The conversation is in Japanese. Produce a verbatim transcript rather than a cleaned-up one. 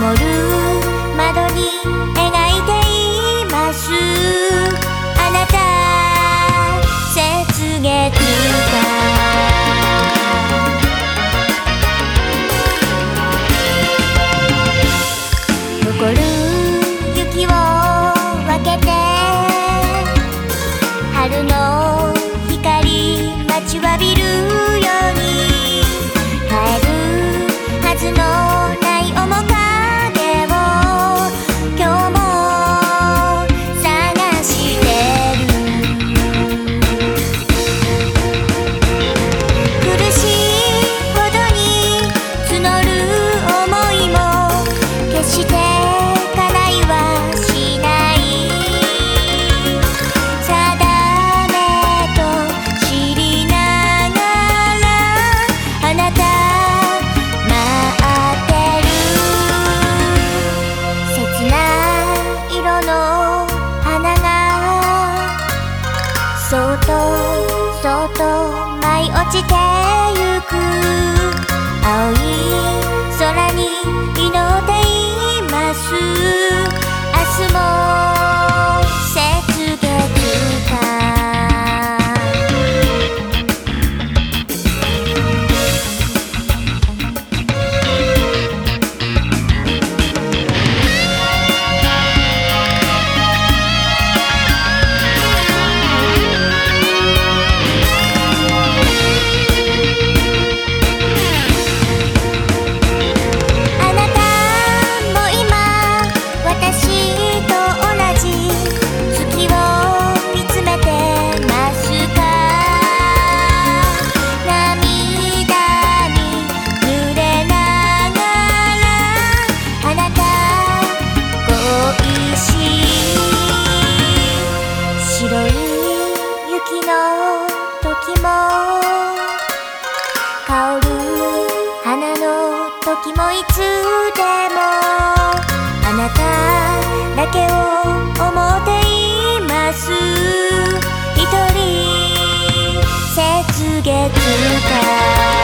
る窓に描いています。あなた雪月花残る雪を分けて春の光待ちわびるように帰るはずのない面影を今日も探してる。苦しいほどに募る想いも決して叶いはしない。定めと知りながらあなた待ってる。切な色の花がそっとそっと舞い落ちてゆく。青い空に祈っています。明日も雪月花あなたも今私と同じ月を見つめてますか。涙に濡れながらあなた恋しい。白い雪の時も香る花の時もいつでもあなただけを思っています。一人雪月花